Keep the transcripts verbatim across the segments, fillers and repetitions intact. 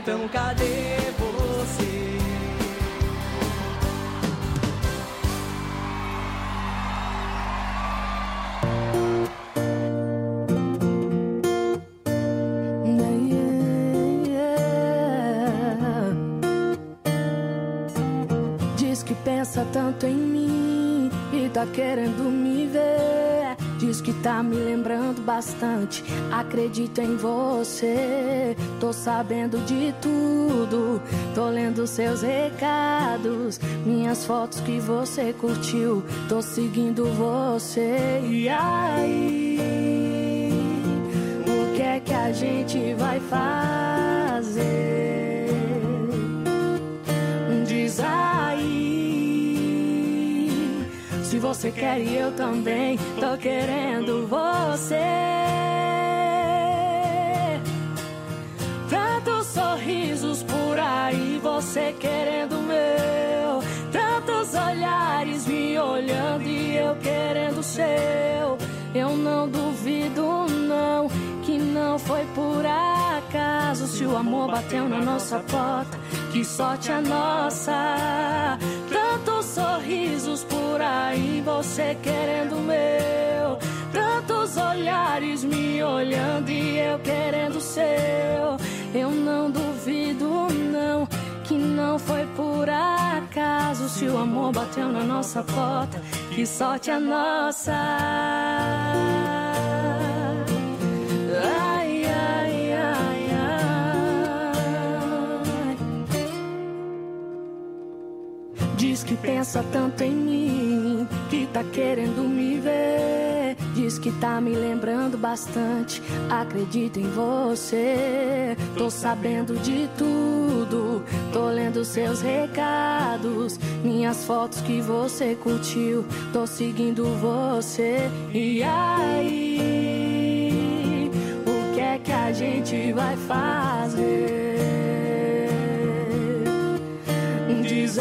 Então cadê você? Diz que pensa tanto em mim e tá querendo me ver. Diz que tá me lembrando bastante. Acredito em você. Tô sabendo de tudo. Tô lendo seus recados, minhas fotos que você curtiu. Tô seguindo você. E aí, o que é que a gente vai fazer? Diz aí, se você quer e eu também tô querendo você. Tantos sorrisos por aí, você querendo o meu. Tantos olhares me olhando e eu querendo o seu. Eu não duvido não, que não foi por acaso. Se o amor bateu na nossa porta, que sorte a nossa. Tantos sorrisos por aí, você querendo o meu. Tantos olhares me olhando e eu querendo o seu. Eu não duvido não, que não foi por acaso. Se o amor bateu na nossa porta, que sorte a nossa. Ai, ai, ai, ai. Diz que pensa tanto em mim, que tá querendo me ver. Diz que tá me lembrando bastante. Acredito em você. Tô sabendo de tudo. Tô lendo seus recados, minhas fotos que você curtiu. Tô seguindo você. E aí, o que é que a gente vai fazer? Diz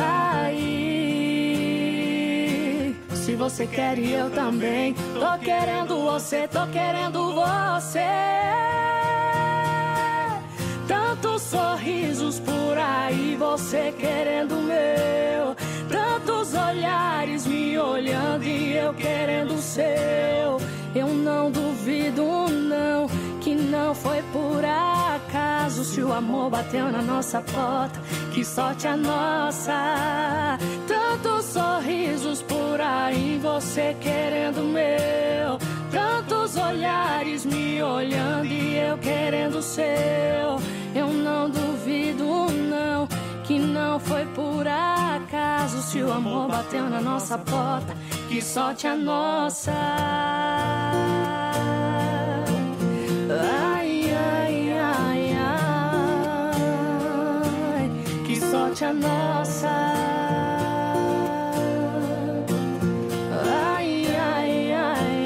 aí, se você quer e eu também. Tô querendo você, tô querendo você. Tantos sorrisos por aí, você querendo o meu. Tantos olhares me olhando e eu querendo o seu. Eu não duvido não, que não foi por acaso. Se o amor bateu na nossa porta, que sorte a nossa. Tantos sorrisos por aí, você querendo o meu. Tantos olhares me olhando e eu querendo o seu. Eu não duvido não, que não foi por acaso. Se o amor bateu na nossa porta, que sorte a nossa. Ai, ai, ai, ai, que sorte a nossa. Ai, ai, ai,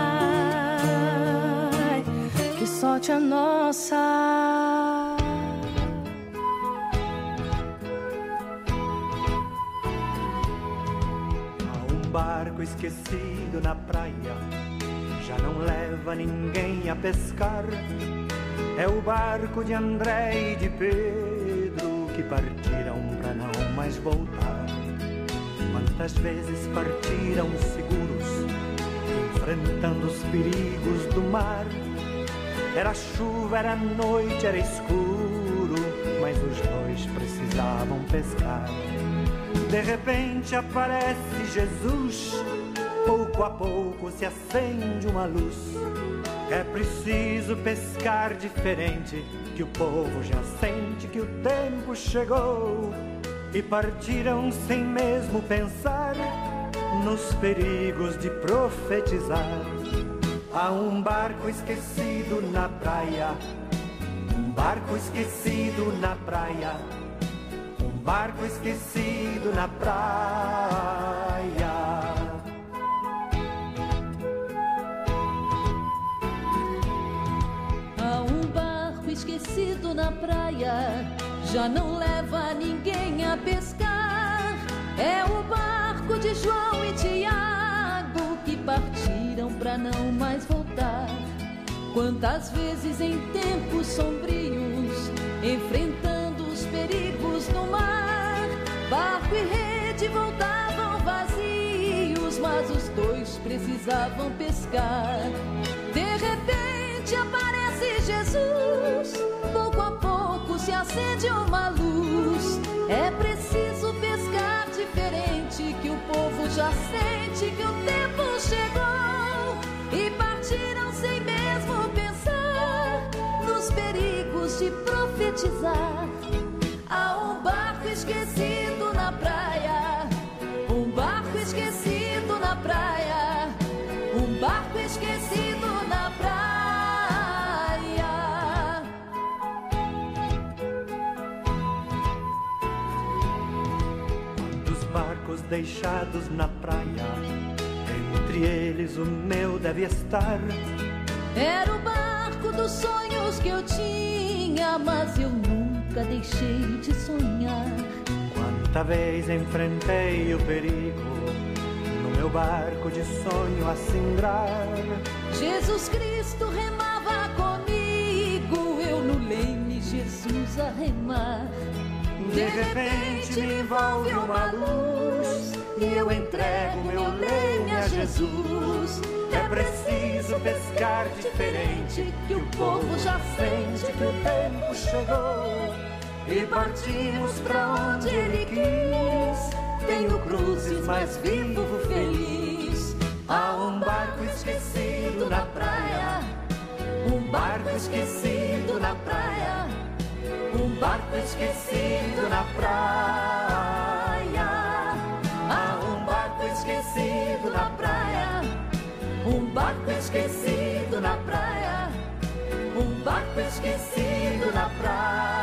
ai, que sorte a nossa. Barco esquecido na praia, já não leva ninguém a pescar. É o barco de André e de Pedro, que partiram pra não mais voltar. Quantas vezes partiram seguros, enfrentando os perigos do mar. Era chuva, era noite, era escuro, mas os dois precisavam pescar. De repente aparece Jesus, pouco a pouco se acende uma luz. É preciso pescar diferente, que o povo já sente que o tempo chegou. E partiram sem mesmo pensar nos perigos de profetizar. Há um barco esquecido na praia, um barco esquecido na praia, um barco esquecido na praia. Há um barco esquecido na praia, já não leva ninguém a pescar. É o barco de João e Tiago, que partiram pra não mais voltar. Quantas vezes em tempos sombrios, enfrentando precisavam pescar. De repente aparece Jesus, pouco a pouco se acende uma luz. É preciso pescar diferente, que o povo já sente que o tempo chegou. E partiram sem mesmo pensar nos perigos de profetizar. Há um barco esquecido na praia, um barco esquecido na praia, um barco esquecido na praia. Quantos barcos deixados na praia, entre eles o meu deve estar. Era o barco dos sonhos que eu tinha, mas eu nunca deixei de sonhar. Quanta vez enfrentei o perigo no meu barco de sonho a cingrar. Jesus Cristo remava comigo, eu no leme, Jesus a remar. De repente me envolve uma luz e eu entrego meu leme a Jesus. É preciso pescar diferente, que o povo já sente que o tempo chegou. E partimos pra onde Ele quis. Tenho cruzes, mas vivo feliz. Há um barco esquecido na praia, um barco esquecido na praia, um barco esquecido na praia. Há um barco esquecido na praia, um barco esquecido na praia, um barco esquecido na praia.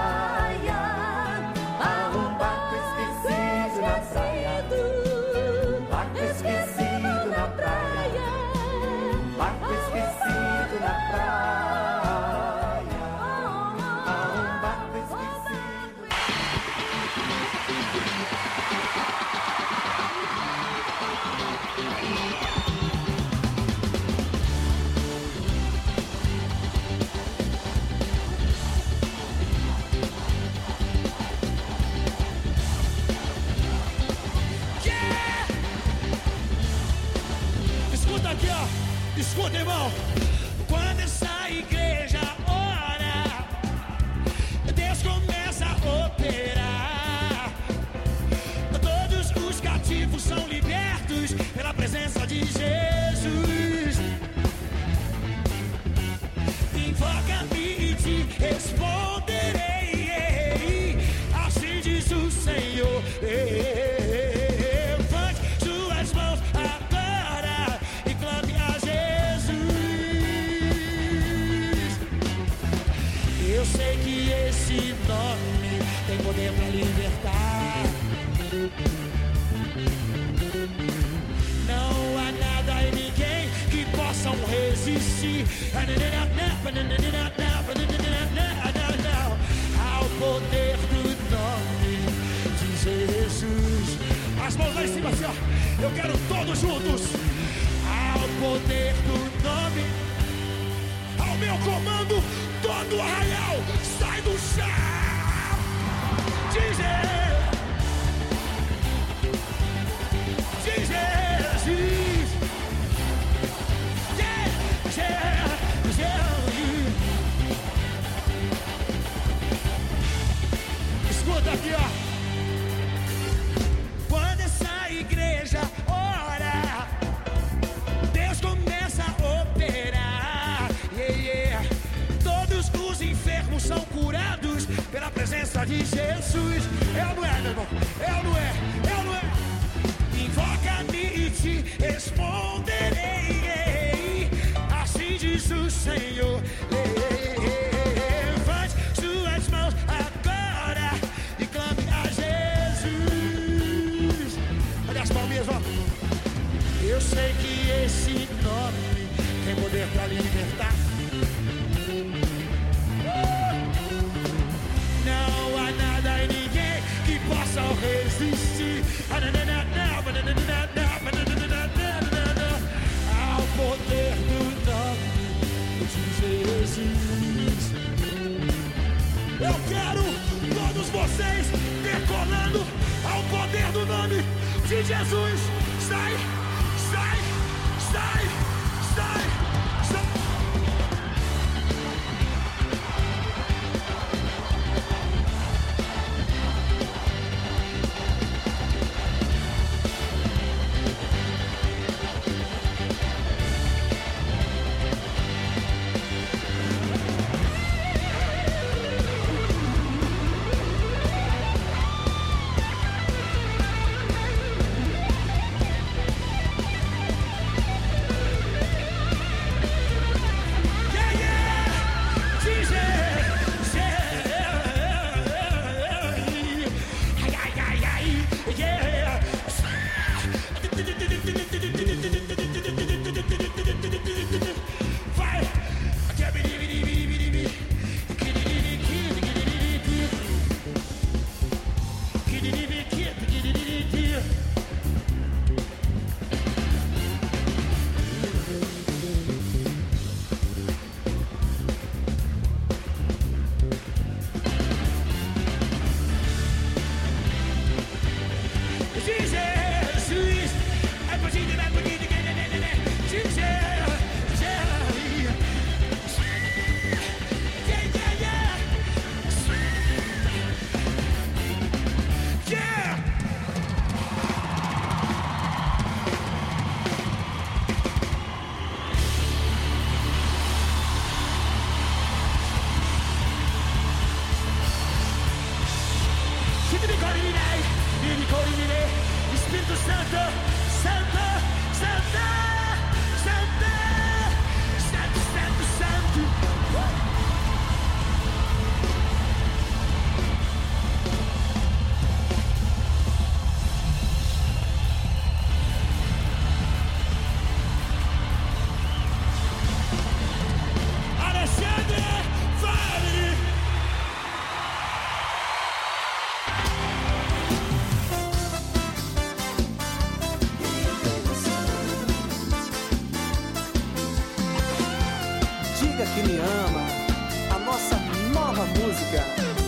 Há um barco esquecido na praia, um barco esquecido na praia, um barco esquecido na praia. Há um barco esquecido. Escuta aqui, ó. Escuta, irmão. Quando essa igreja ora, Deus começa a operar. Todos os cativos são libertos pela presença de Jesus. Invoca-me e te responderei. Assim diz o Senhor. Levante suas mãos agora e clame a Jesus. Eu sei que esse nome tem poder para libertar. Não há nada e ninguém que possam resistir ao poder do nome de Jesus. As mãos lá em cima, assim, ó. Eu quero todos juntos. Ao poder do nome, ao meu comando, todo o arraial sai do chão. Diz Jesus. Yeah, yeah, yeah. Escuta aqui, ó. Quando essa igreja ora, Deus começa a operar. Yeah, yeah. Todos os enfermos são curados pela presença de Jesus. É ou não é, meu irmão? É ou não é? É ou não é? Invoca-me e te responderei. Assim diz o Senhor. Levante suas mãos agora e clame a Jesus. Olha as palminhas, ó. Eu sei que esse nome tem poder para libertar. Não há nada e ninguém que possa resistir ao poder do nome de Jesus. Eu quero todos vocês decolando ao poder do nome de Jesus. Sai, sai. sou e virei. Espírito Santo, Santo, Santo, Santo, Santo, Santo, Santo. Alexandre Vale. Diga que me ama, a nossa nova música.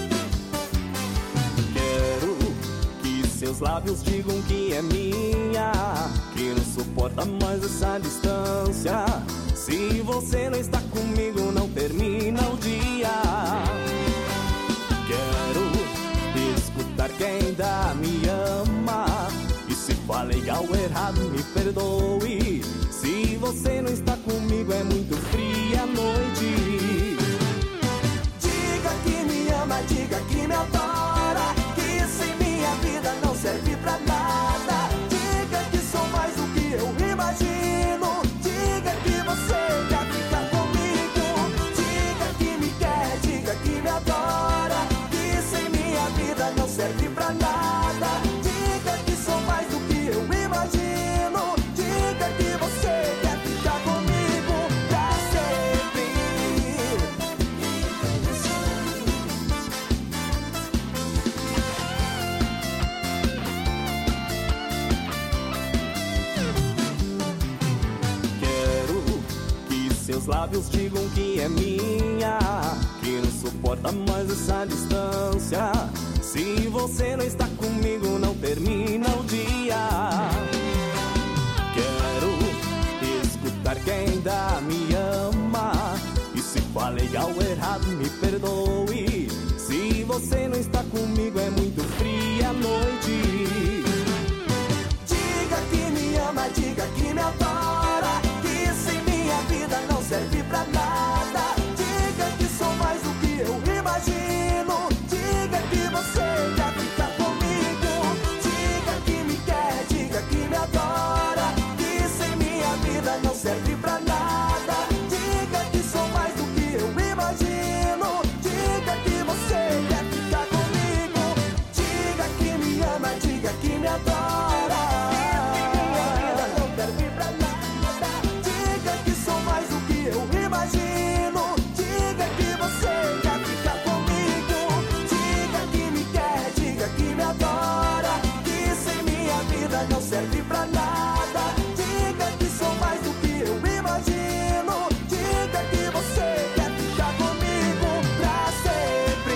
Quero que seus lábios digam que é minha, que não suporta mais essa distância. Se você não está comigo, não termina o dia. Quero escutar que ainda me ama, e se falei algo errado, me perdoe. Se você não está comigo, é muito fria a noite. Diga que me ama, diga que me adora, que sem minha vida não serve pra nada. Diga que sou mais do que eu imagino. Diga que você quer ficar comigo. Diga que me quer, diga que me adora, que sem minha vida não serve pra nada. Diga que sou mais do que eu imagino. Diga que você quer ficar comigo pra sempre. Quero que seus lábios digam que é minha, que não suporta mais essa distância. Se você não está comigo, não termina o dia. Quero escutar que ainda me ama, e se falei algo errado, me perdoe. Se você não está comigo, é muito fria a noite. Diga que me ama, diga que me adora, que sem minha vida não serve pra nada. Diga que sou mais do que eu imagino. Diga que você quer ficar comigo. Diga que me quer, diga que me adora, que sem minha vida não serve pra nada. Diga que sou mais do que eu imagino. Diga que você quer ficar comigo. Diga que me ama, diga que me adora, não serve pra nada. Diga que sou mais do que eu imagino. Diga que você quer ficar comigo. Diga que me quer, diga que me adora, que sem minha vida não serve pra nada. Diga que sou mais do que eu imagino. Diga que você quer ficar comigo pra sempre.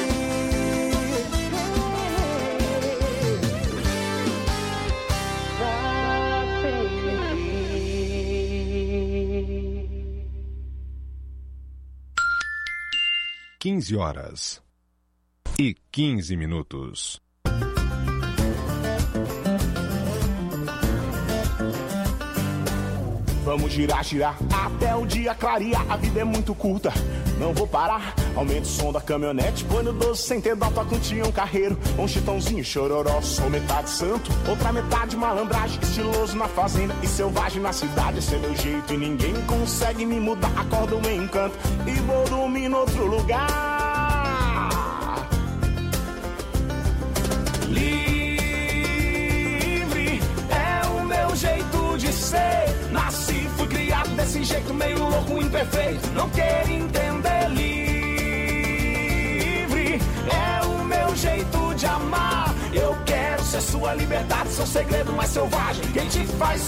quinze horas e quinze minutos. Vamos girar, girar, até o dia clarear. A vida é muito curta, não vou parar. Aumenta o som da caminhonete, põe no doze sem ter dó, toca um Tião Carreiro, um Chitãozinho, Chororó. Sou metade santo, outra metade malandragem, estiloso na fazenda e selvagem na cidade. Esse é meu jeito e ninguém consegue me mudar. Acordo em encanto e vou dormir em outro lugar. Livre é o meu jeito de ser. Nasci, fui criado desse jeito meio louco, imperfeito. Não quero entender. Livre é o meu jeito de amar. Eu quero ser sua liberdade, seu segredo mais selvagem, quem te faz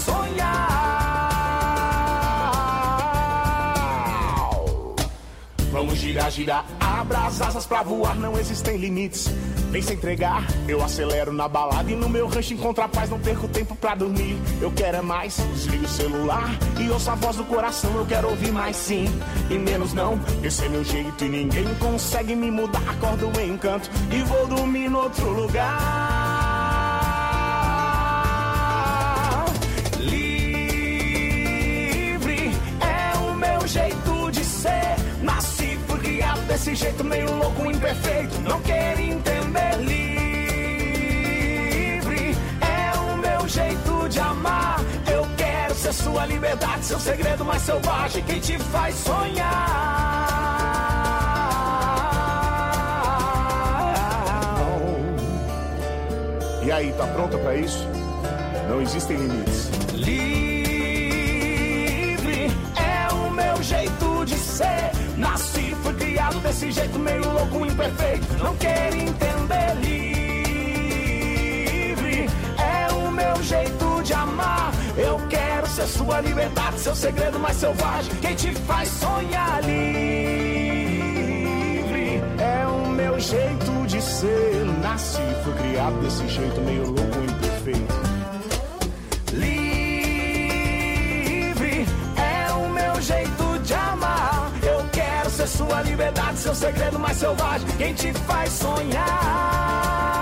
sonhar. Vamos girar, girar, abra as asas pra voar, não existem limites. Vem se entregar, eu acelero na balada e no meu rancho encontro a paz, não perco tempo pra dormir. Eu quero é mais, desligo o celular e ouço a voz do coração. Eu quero ouvir mais sim e menos não. Esse é meu jeito e ninguém consegue me mudar. Acordo em encanto e vou dormir em outro lugar. Livre é o meu jeito de ser. Nasci, fui criado desse jeito meio louco, imperfeito. Não quero entender. Livre liberdade, seu segredo mais selvagem, quem te faz sonhar. E aí, tá pronta pra isso? Não existem limites. Livre é o meu jeito de ser. Nasci, fui criado desse jeito meio louco, imperfeito. Não quero entender. Livre é o meu jeito de amar. Eu quero ser sua liberdade, seu segredo mais selvagem, quem te faz sonhar. Livre é o meu jeito de ser. Nasci, fui criado desse jeito meio louco, imperfeito. Livre é o meu jeito de amar. Eu quero ser sua liberdade, seu segredo mais selvagem, quem te faz sonhar.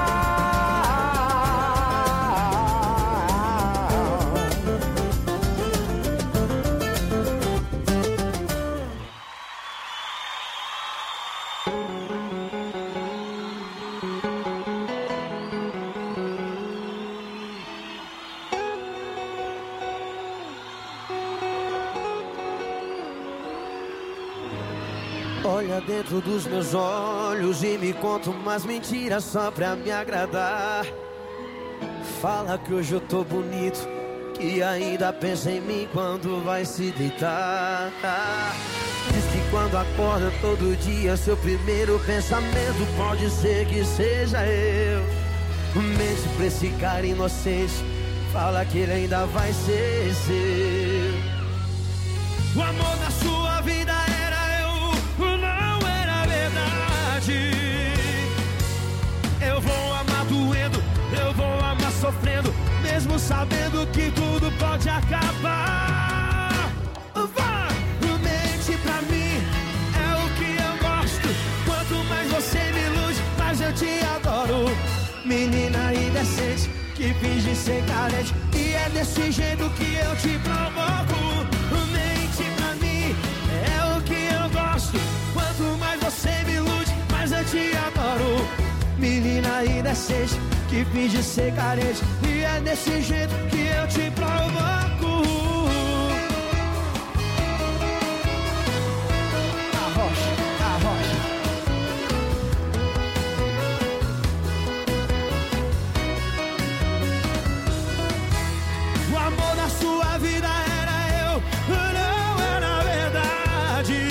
Olha dentro dos meus olhos e me conta umas mentiras só pra me agradar. Fala que hoje eu tô bonito, que ainda pensa em mim quando vai se deitar. Diz que quando acorda todo dia, seu primeiro pensamento pode ser que seja eu. Mente pra esse cara inocente, fala que ele ainda vai ser seu. O amor na sua vida era eu, não era verdade. Eu vou amar doendo, eu vou amar sofrendo, mesmo sabendo que tudo pode acabar. Vai! Mente pra mim, é o que eu gosto. Quanto mais você me ilude, mais eu te adoro. Menina indecente, que finge ser carente, e é desse jeito que eu te provoco. Mente pra mim, é o que eu gosto. Quanto mais você me ilude, mais eu te adoro. Menina indecente, que finge ser carente, e é desse jeito que eu te provoco. Arrocha, arrocha. O amor na sua vida era eu, não era verdade.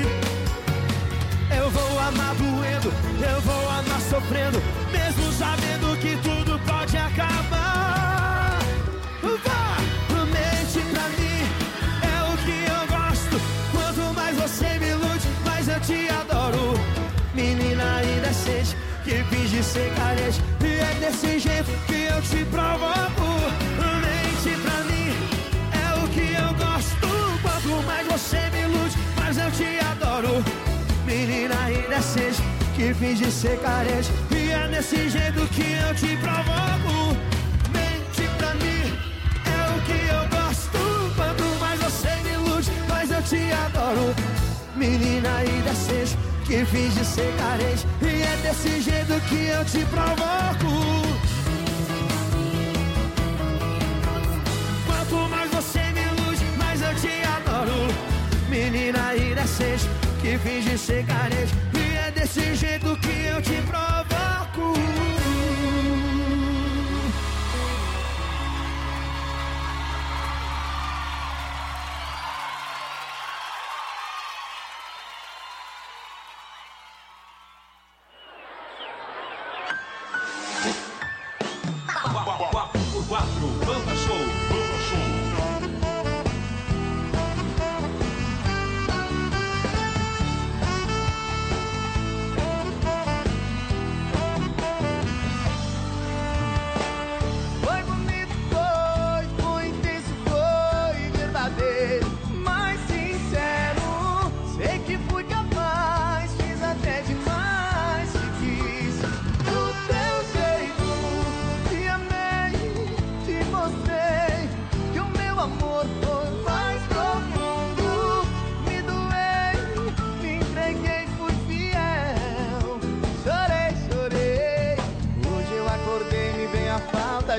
Eu vou amar doendo, eu vou amar sofrendo, mesmo sabendo que tudo pode acabar. Vá, mente pra mim, é o que eu gosto. Quanto mais você me ilude, mais eu te adoro. Menina indecente, que finge ser carente, e é desse jeito que eu te provoco. Mente pra mim, é o que eu gosto. Quanto mais você me ilude, mais eu te adoro. Menina indecente, que finge ser carente, e é desse jeito que eu te provoco. Mente pra mim, é o que eu gosto. Quanto mais você me ilude, mais eu te adoro. Menina indecente, que finge ser carente, e é desse jeito que eu te provoco. Quanto mais você me ilude, mais eu te adoro. Menina indecente, que finge ser carente, e é desse jeito que eu te provoco. quatro por quatro, Banda Show, Banda Show. Foi bonito, foi, foi intenso, foi verdadeiro, mas sincero. Sei que fui capaz, fiz até demais, te quis do teu jeito, te amei, te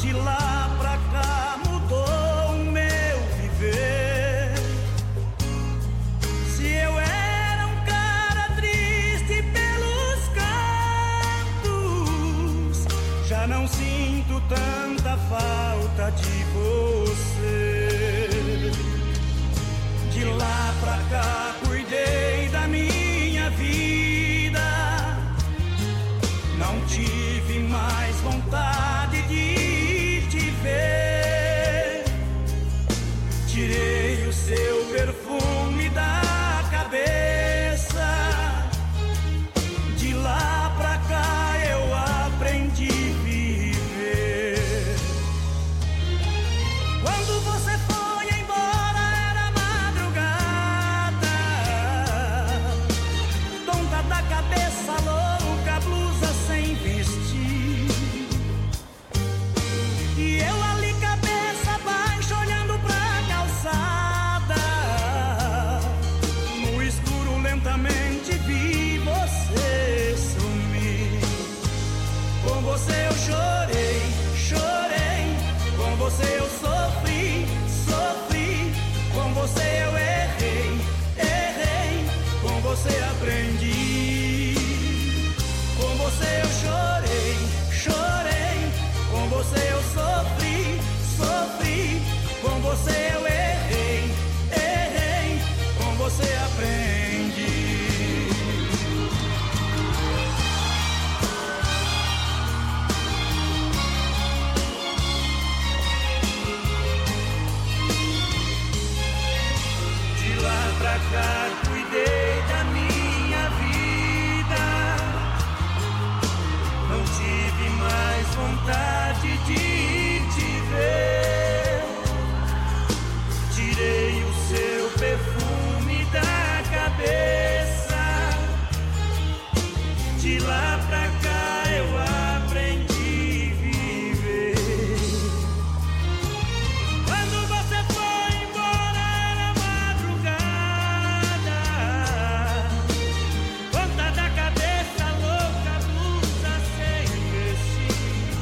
De lá pra cá mudou o meu viver. Se eu era um cara triste pelos cantos, já não sinto tanta falta de você. De lá pra cá cuidei da minha vida, não tive mais vontade de te ver. Tirei o seu perfume da cabeça. De lá pra cá eu aprendi a viver. Quando você foi embora era madrugada, tonta da cabeça louca, blusa sem vestir. E eu ali cabeça baixa olhando pra calçada. No escuro lentamente vi você sumir. Com você eu chorei, chorei. Com você eu sofri, sofri. Com você eu errei, errei. Com você aprendi. Com você eu chorei, chorei. Com você eu sofri, sofri. Com você eu errei, errei. Com você aprendi. De lá pra cá cuidei da minha vida, não tive mais vontade de te ver. Tirei o seu perfume da cabeça. De lá pra cá eu aprendi a viver. Quando você foi embora era madrugada, ponta da cabeça louca, blusa sem vestir.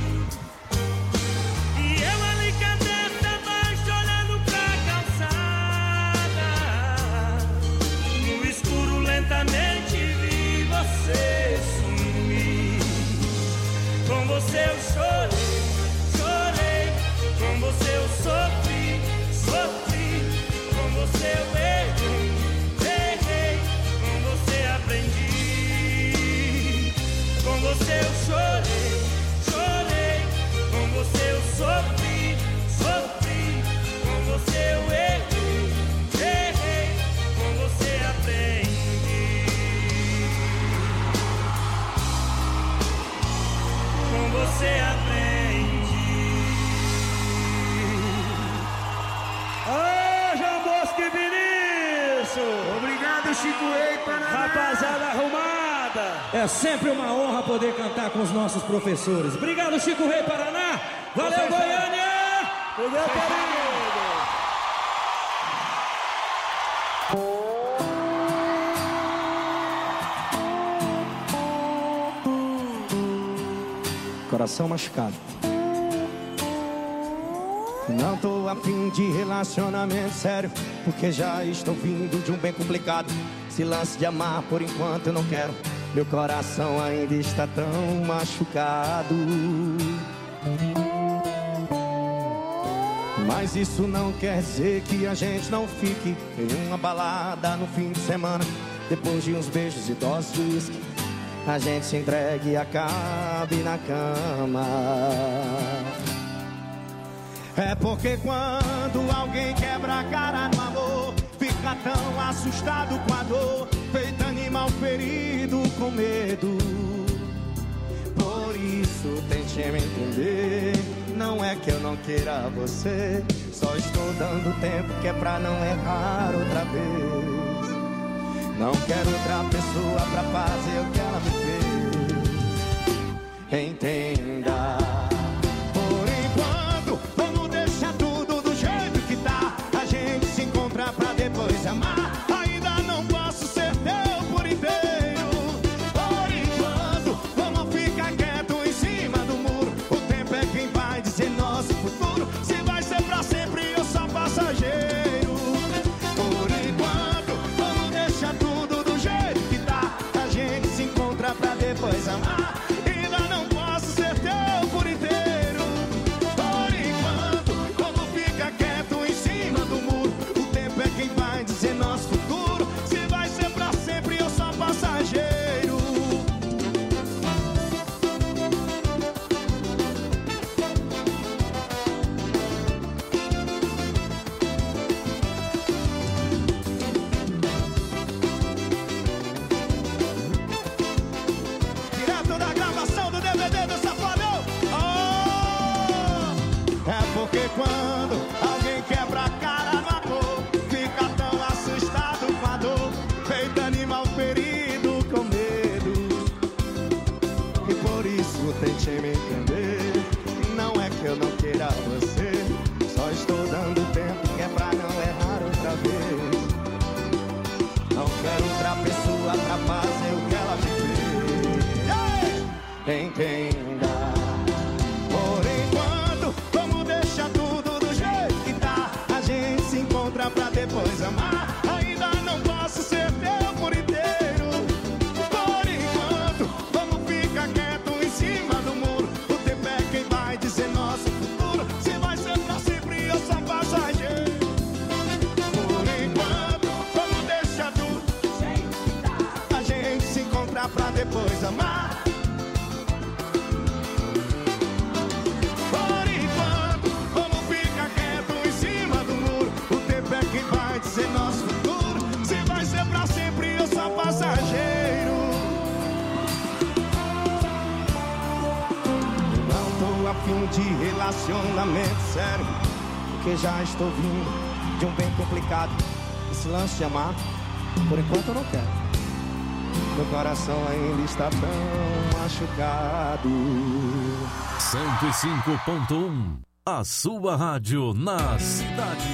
E eu ali cabeça baixa olhando pra calçada. No escuro lentamente vi você sumir. Com você eu chorei, chorei. Com você eu sofri, sofri. Com você eu errei, errei. Com você aprendi. Com você eu chorei, chorei. Com você eu sofri, sofri. Com você eu errei, errei. Com você aprendi. Com você aprendi. Ô, João Bosco e Vinícius! Obrigado, Chico Rei, Paraná. Rapaziada arrumada! É sempre uma honra poder cantar com os nossos professores. Obrigado, Chico Rei Paraná! Valeu, Goiânia! Valeu, querido! Coração machucado. Não tô a fim de relacionamento sério, porque já estou vindo de um bem complicado. Esse lance de amar por enquanto eu não quero. Meu coração ainda está tão machucado. Mas isso não quer dizer que a gente não fique em uma balada no fim de semana. Depois de uns beijos e doses de uísque, a gente se entregue e acabe na cama. É porque quando alguém quebra a cara no amor, fica tão assustado com a dor, feito animal ferido com medo. Por isso tente me entender, não é que eu não queira você, só estou dando tempo que é pra não errar outra vez. Não quero outra pessoa pra fazer o que ela me fez. Entenda. Por enquanto, vamos deixar tudo do jeito que tá. A gente se encontra pra depois amar. Ainda não posso ser teu por inteiro. Por enquanto, vamos ficar quieto em cima do muro. O tempo é quem vai dizer nós. pra você. Só estou dando tempo que é pra não errar outra vez. Não quero outra pessoa pra fazer o que ela me fez. Entenda. Por enquanto, vamos deixar tudo do jeito que tá. A gente se encontra pra depois amar. Ainda não posso ser teu por inteiro. Por enquanto, vamos ficar quieto em cima do muro. O tempo é quem vai dizer nosso futuro. Se vai ser pra sempre ou só passageiro. Por enquanto, vamos deixar tudo do jeito que tá. A gente se encontra pra depois amar. Por enquanto, vamos ficar quieto em cima do muro. O tempo é quem vai dizer nosso futuro. Se vai ser pra sempre ou só passageiro. Não tô a fim de relacionamento sério, porque já estou vindo de um bem complicado. Esse lance de amar, por enquanto eu não quero. Meu coração ainda está tão machucado. cento e cinco ponto um, a sua rádio na cidade.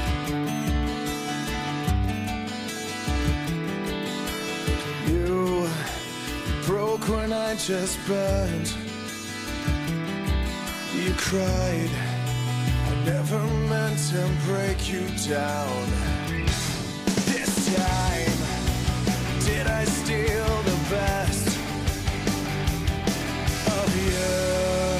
You broke when I just burned. You cried. I never meant to break you down. This time, did I steal the best of you?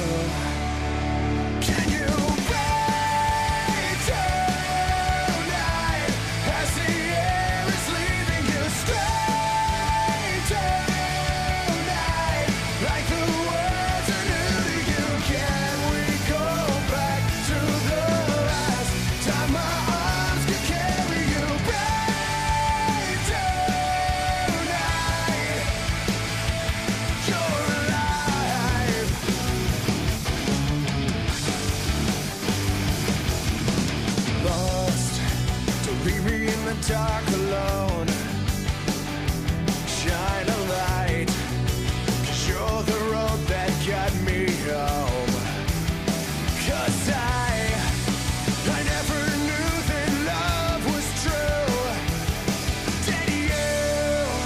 Can you wait tonight as the air is leaving you straight tonight? Like the words are new to you. Can we go back to the last time my arms could carry you? Right tonight, you're alive. Lost to leave me in the dark alone. Shine a light, 'cause you're the road that got me home. 'Cause I, I never knew that love was true. Did you?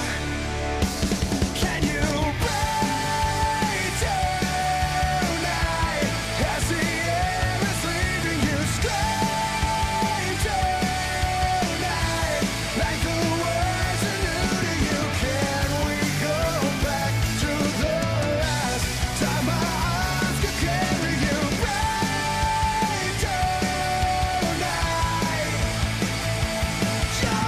Can you wait tonight as the air is leaving you straight tonight? Like the words are new to you. Can we go back to the last time my arms could carry you? Right tonight, you're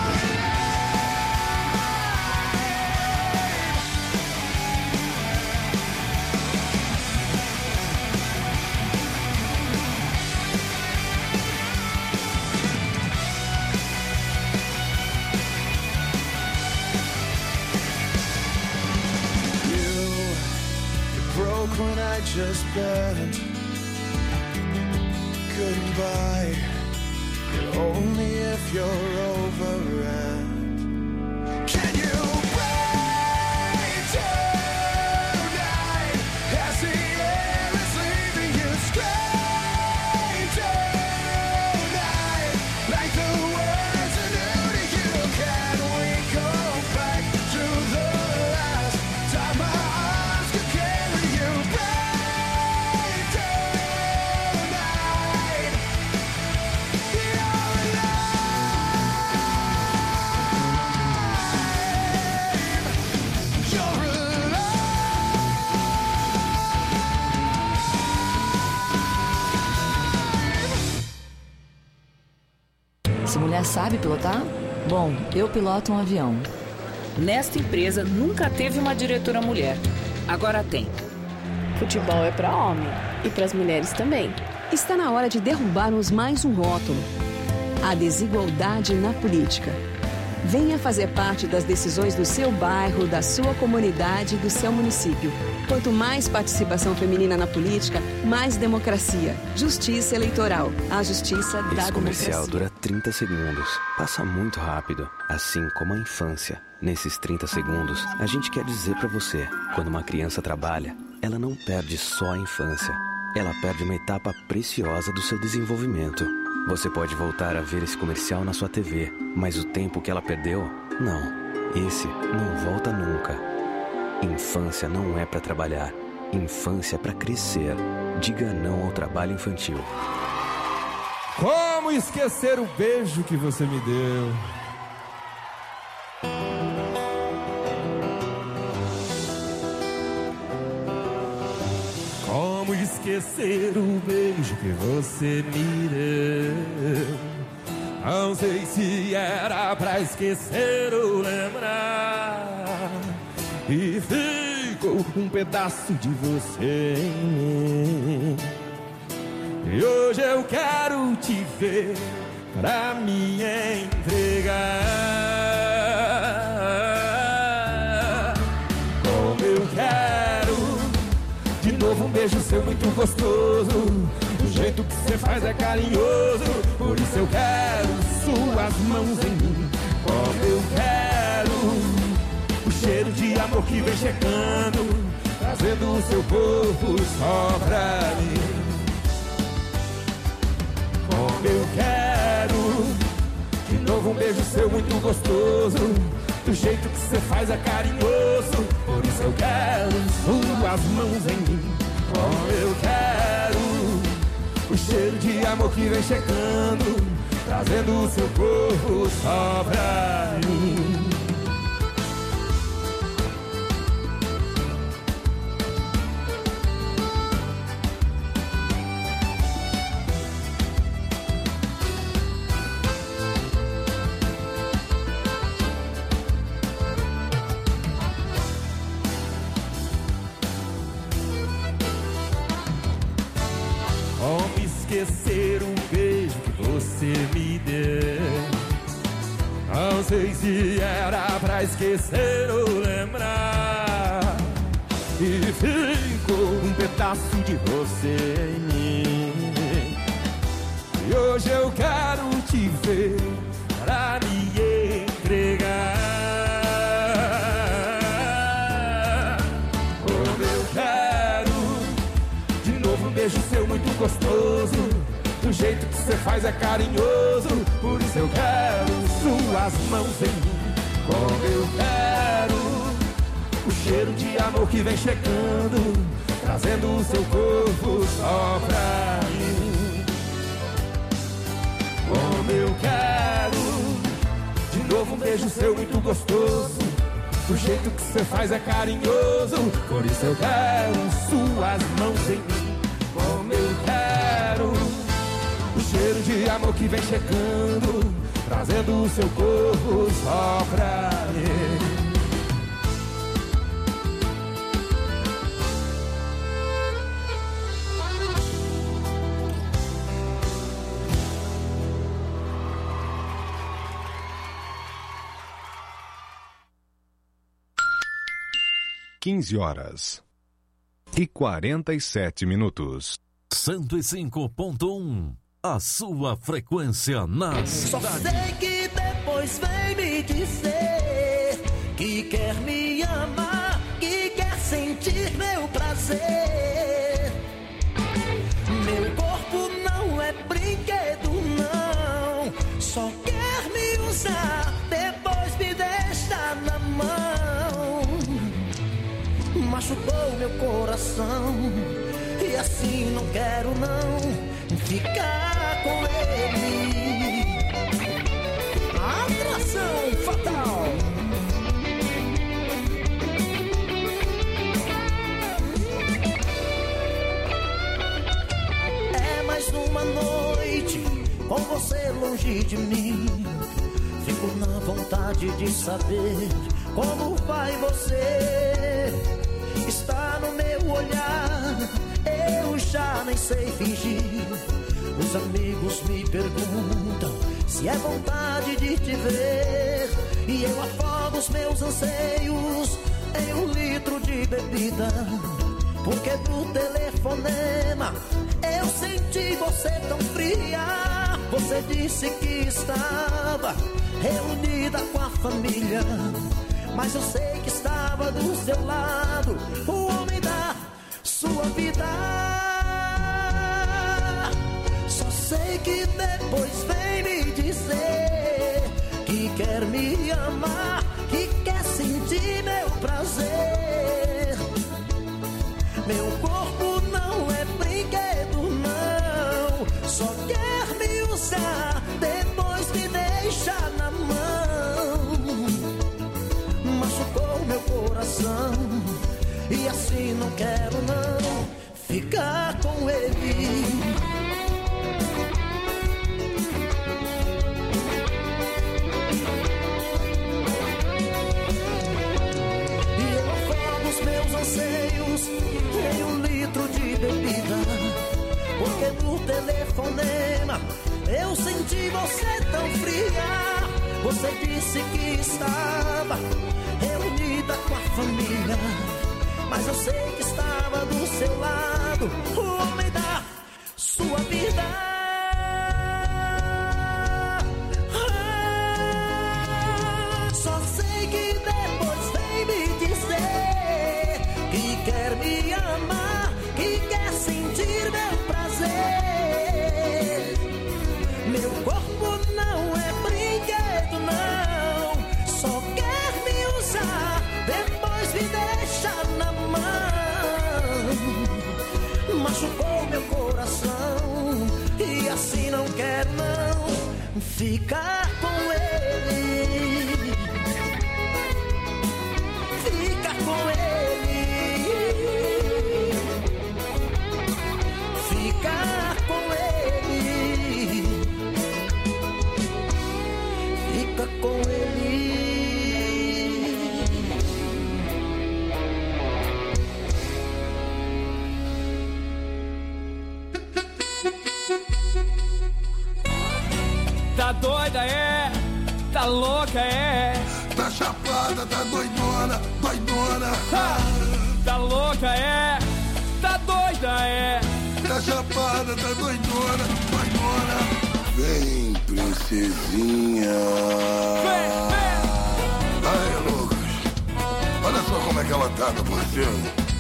You, you broke when I just burned. Goodbye, but only if you're over it. Can you wait tonight as the air is leaving you straight tonight? Like the words are new to you. Can we go back to the last time my arms could carry you? Right tonight, you're alive. You're Essa mulher sabe pilotar? Bom, eu piloto um avião. Nesta empresa nunca teve uma diretora mulher. Agora tem. Futebol é para homem e para as mulheres também. Está na hora de derrubarmos mais um rótulo: a desigualdade na política. Venha fazer parte das decisões do seu bairro, da sua comunidade e do seu município. Quanto mais participação feminina na política, mais democracia. Justiça eleitoral. A justiça da democracia. Esse comercial dura trinta segundos. Passa muito rápido, assim como a infância. Nesses trinta segundos, a gente quer dizer pra você, quando uma criança trabalha, ela não perde só a infância. ela perde uma etapa preciosa do seu desenvolvimento. Você pode voltar a ver esse comercial na sua T V, mas o tempo que ela perdeu, não. Esse não volta nunca. Infância não é para trabalhar. Infância é para crescer. Diga não ao trabalho infantil. Como esquecer o beijo que você me deu? Como esquecer o beijo que você me deu? Não sei se era pra esquecer ou lembrar. E ficou um pedaço de você em mim. E hoje eu quero te ver pra me entregar. Como eu quero de novo um beijo seu muito gostoso. O jeito que você faz é carinhoso. Por isso eu quero suas mãos em mim. Como eu quero o cheiro de amor que vem chegando, trazendo o seu corpo só pra mim. Como eu quero de novo um beijo seu muito gostoso. Do jeito que você faz é carinhoso. Por isso eu quero suas mãos em mim. Como eu quero o cheiro de amor que vem chegando, trazendo o seu corpo só pra mim. Esquecer o beijo que você me deu. Não sei se era pra esquecer ou lembrar. E ficou um pedaço de você em mim. E hoje eu quero te ver pra me entregar. Como eu quero de novo um beijo seu muito gostoso. Do jeito que você faz é carinhoso. Por isso eu quero suas mãos em mim. Como eu quero o cheiro de amor que vem chegando, trazendo o seu corpo só pra mim. Como eu quero de novo um beijo seu muito gostoso. Do jeito que você faz é carinhoso. Por isso eu quero suas mãos em mim. Como eu quero o cheiro de amor que vem chegando, trazendo o seu corpo só pra mim. quinze horas e quarenta e sete minutos. cento e cinco ponto um. A sua frequência na Só cidade. sei que depois vem me dizer que quer me amar, que quer sentir meu prazer. Meu corpo não é brinquedo, não. Só quer me usar, depois me deixa na mão. Machucou meu coração e assim não quero não ficar com ele. Atração fatal. É mais uma noite com você longe de mim. Fico na vontade de saber como vai você. Está no meu olhar, eu já nem sei fingir. Os amigos me perguntam se é vontade de te ver. E eu afogo os meus anseios em um litro de bebida. Porque no telefonema eu senti você tão fria. Você disse que estava reunida com a família, mas eu sei que estava do seu lado o homem da sua vida. me amar, que quer sentir meu prazer. Meu corpo não é brinquedo, não. Só quer me usar, depois me deixa na mão. Machucou meu coração, e assim não quero não ficar com ele. Meus anseios em um litro de bebida, porque no telefonema eu senti você tão fria. Você disse que estava reunida com a família, mas eu sei que estava do seu lado o homem da sua vida. Quer me amar, que quer sentir meu prazer. Meu corpo não é brinquedo, não. Só quer me usar, depois me deixa na mão. Machucou meu coração, e assim não quero não ficar com ele. Ficar com ele. Ficar com ele, fica com ele. Tá doida é, tá louca é, tá chapada, tá doidona, doidona. Ha! Tá louca é, tá doida é, tá chapada, tá doidona, doidona. Vem, princesinha. Vem, vem. Ai, Lucas, olha só como é que ela tá, meu parceiro.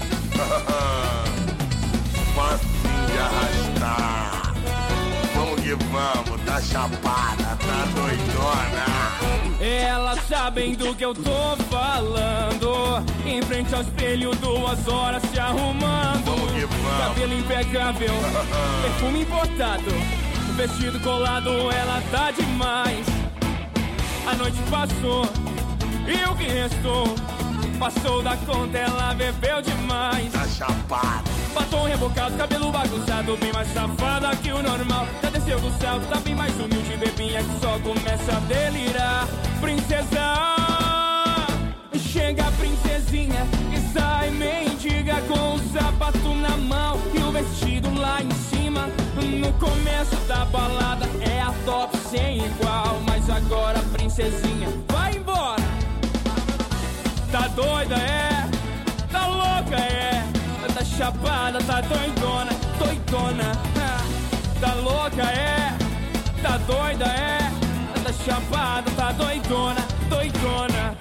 Facinho de arrastar. Vamos que vamos, tá chapada, tá doidona. Elas sabem do que eu tô falando. Em frente ao espelho, duas horas se arrumando. Vamos que vamos. Cabelo impecável, perfume importado, vestido colado, ela tá demais. A noite passou e o que restou passou da conta, ela bebeu demais. Tá chapada. Batom rebocado, cabelo bagunçado, bem mais safada que o normal. Já desceu do céu, tá bem mais humilde, bebinha que só começa a delirar. Princesa, chega a princesinha e sai mendiga com o sapato na mão e o vestido lá em cima. No começo da balada é a top sem igual, mas agora a princesinha vai embora. Tá doida é, tá louca é, tá chapada, tá doidona, doidona. Tá louca é, tá doida é, tá chapada, tá doidona, doidona.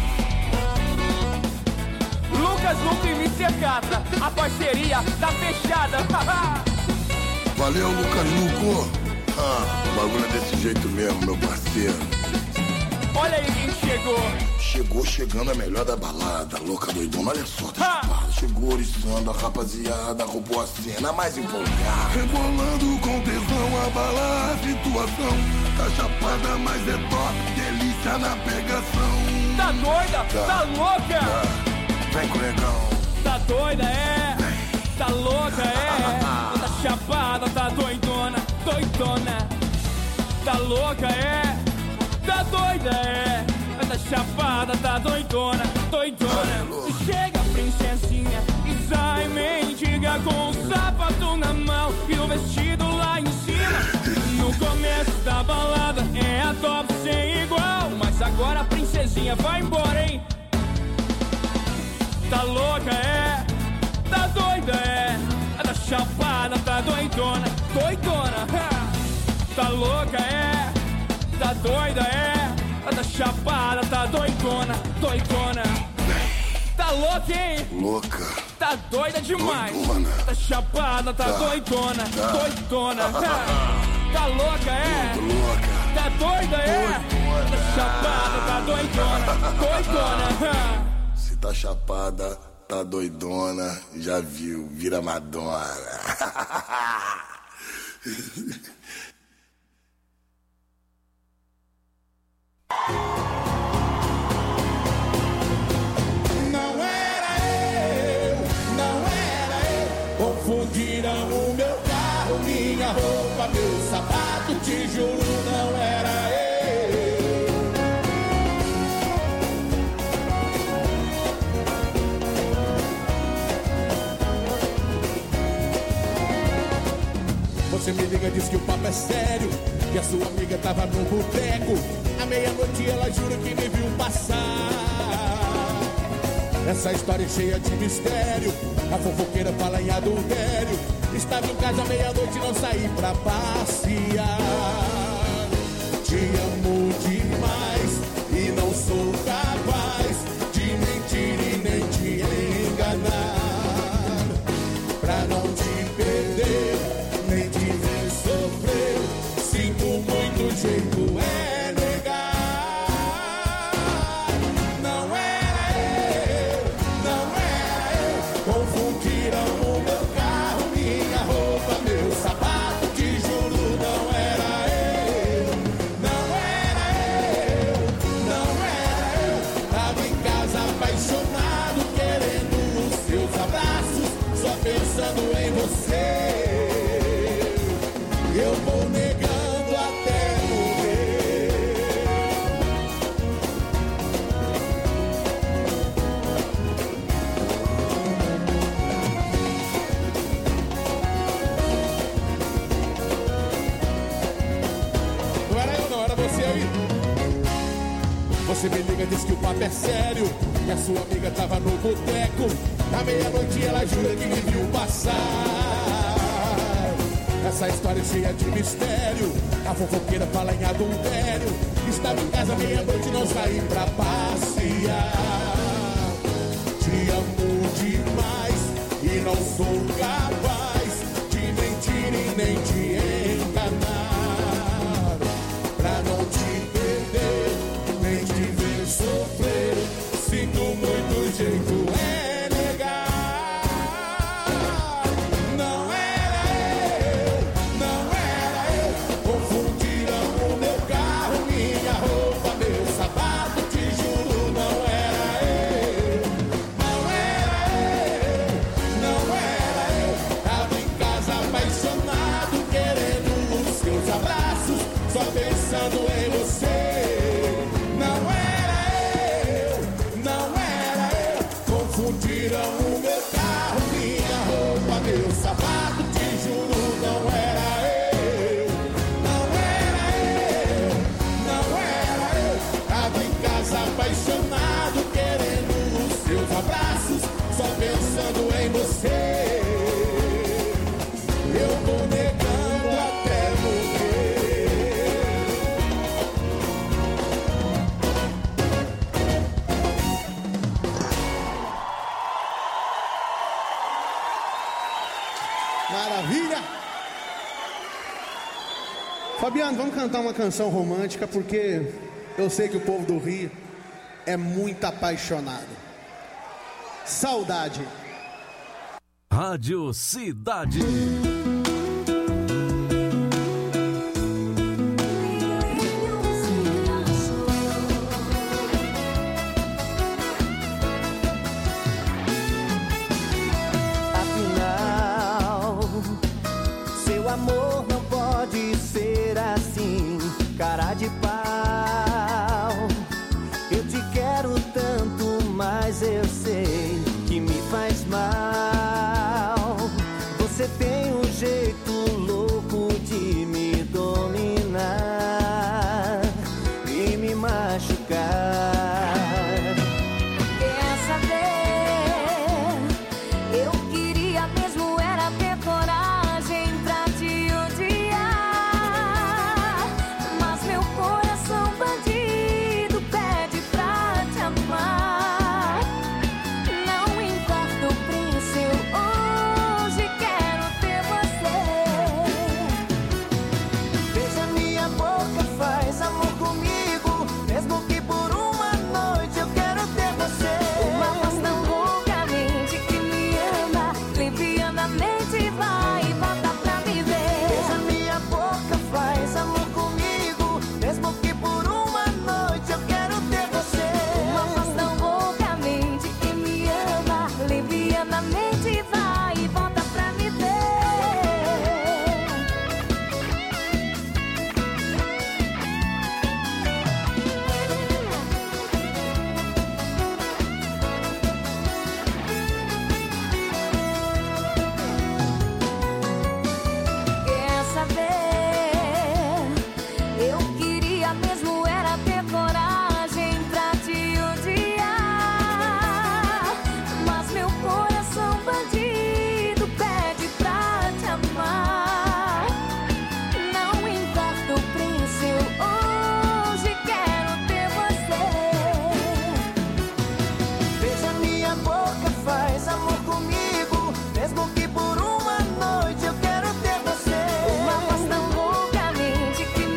Lucas Luco e mister Catra, a parceria tá fechada. Valeu, Lucas Luco. Ah, o bagulho é desse jeito mesmo, meu parceiro. Olha aí quem chegou. Chegou chegando a melhor da balada, louca doidona, olha só, tá chapada. Chegou oriçando a rapaziada, roubou a cena mais empolgada. Rebolando com tesão, abalar a situação. Tá chapada, mas é top, delícia na pegação. Tá doida? Tá, tá louca? Tá. Vem com o negão. Tá doida, é? Tá louca, é? Tá chapada, tá doidona, doidona. Tá louca, é? Tá doida, é? Tá chapada, tá doidona, doidona. Chega a princesinha e sai mendiga com o sapato na mão e o vestido lá em cima. No começo da balada é a top sem igual, mas agora a princesinha vai embora, hein? Tá louca, é? Tá doida, é? Tá chapada, tá doidona, doidona. Tá louca, é? Tá doida, é? Tá chapada, tá doidona, doidona. Tá louca, hein? Louca. Tá doida demais. Doidona. Tá chapada, tá, tá. doidona, tá. doidona. Tá louca, é? Muito louca. Tá doida, é? Doidona. chapada, chapada, tá doidona, doidona. Se tá chapada, tá doidona, já viu, vira Madonna. Não era eu, não era eu. Confundiram o meu carro, minha roupa, meu sapato, te juro, não era eu. Você me liga, diz que o papo é sério, que a sua amiga tava no boteco. À meia-noite ela jura que me viu passar. Essa história é cheia de mistério. A fofoqueira fala em adultério. Estava em casa à meia-noite e não saí pra passear. Te amo demais e não sou capaz de mentir e nem te enganar. Pra não te perder, nem te ver sofrer, sinto muito, jeito é negar. Não era eu, não era eu. Confundiram o meu carro, minha roupa, meu sapato, te juro, não era eu. Não era eu, não era eu. Tava em casa apaixonado, querendo os seus abraços, só pensando em você. Eu vou negando até morrer. Não era eu não, era você aí. Você me liga, diz que o papo é sério, que a sua amiga tava no boteco. À meia-noite ela jura que me viu passar. Essa história é cheia de mistério. A fofoqueira fala em adultério. Estava em casa meia-noite e não saí pra passear. Te amo demais e não sou capaz de mentir e nem te enganar. Pra não te perder, nem te ver sofrer, sinto muito, jeito é negar. Não era eu, não era eu. Confundiram o meu carro, minha roupa, meu sapato, te juro, não era eu. Não era eu, não era eu. Tava em casa apaixonado, querendo os seus abraços, só pensando em você. Não era eu, não era eu. Confundiram o meu carro, minha roupa, meu sapato, te juro, não era eu. Não era eu, não era eu. Tava em casa apaixonado, querendo os seus abraços, só pensando em você. Eu vou negando até morrer. Maravilha! Fabiano, vamos cantar uma canção romântica, porque eu sei que o povo do Rio é muito apaixonado. Saudade. Rádio Cidade.